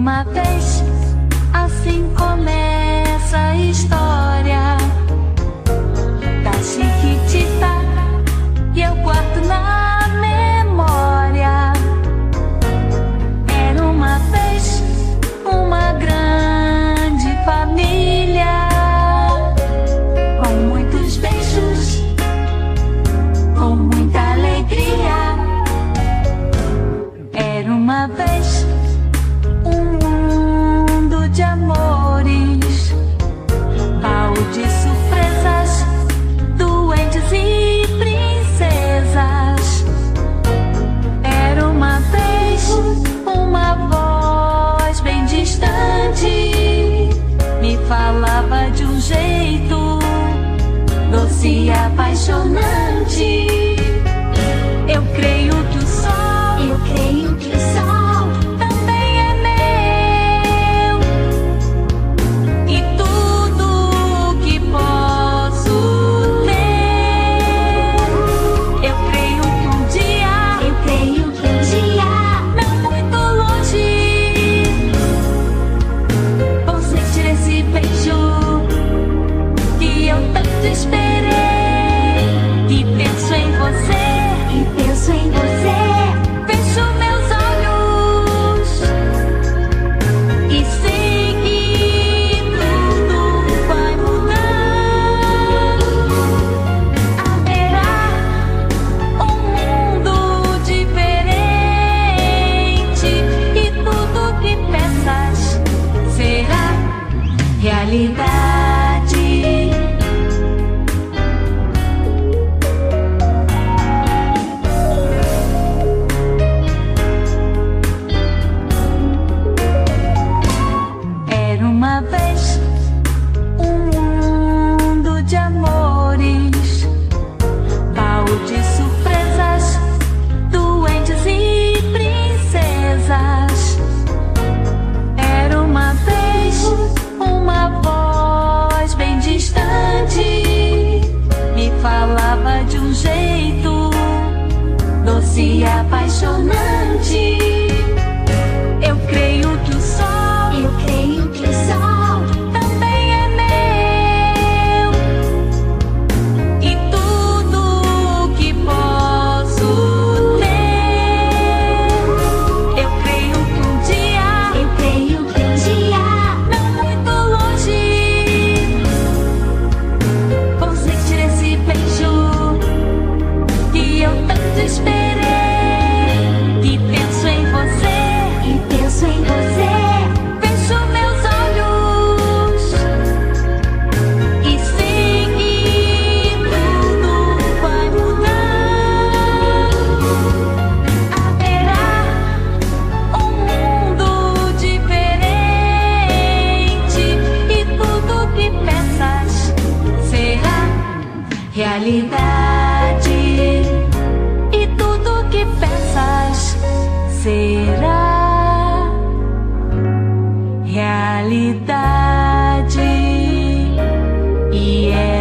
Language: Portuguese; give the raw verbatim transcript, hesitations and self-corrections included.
uma vez, assim começa a história da Chiquitita e eu guardo na memória. Era uma vez uma grande família, com muitos beijos, com muita alegria. Era uma vez um mundo de amores, baú de surpresas, duendes e princesas. Era uma vez uma voz bem distante, me falava de um jeito doce e apaixonante. Eu creio que o sol, eu creio que o sol também é meu, e tudo que posso ter. Eu creio que um dia, eu creio que um dia, não muito longe, vou sentir esse beijo que eu tanto esperei. E penso em você, e penso em você. Fecho meus olhos e sei que tudo vai mudar. Haverá um mundo diferente e tudo que peças será realidade. Era uma vez um mundo de amores, baú de surpresas, duendes e princesas. Era uma vez uma voz bem distante, me falava de um jeito doce e apaixonante. Eu creio que o sol, eu creio que o sol também é meu, e tudo que posso ter. Eu creio que um dia, eu creio que um dia, não muito longe, vou sentir esse beijo que eu tanto esperei. E penso em você, e penso em você. Fecho meus olhos e sei que tudo vai mudar. Haverá um mundo diferente e tudo que peças será realidade. E tudo que peças será realidade. E é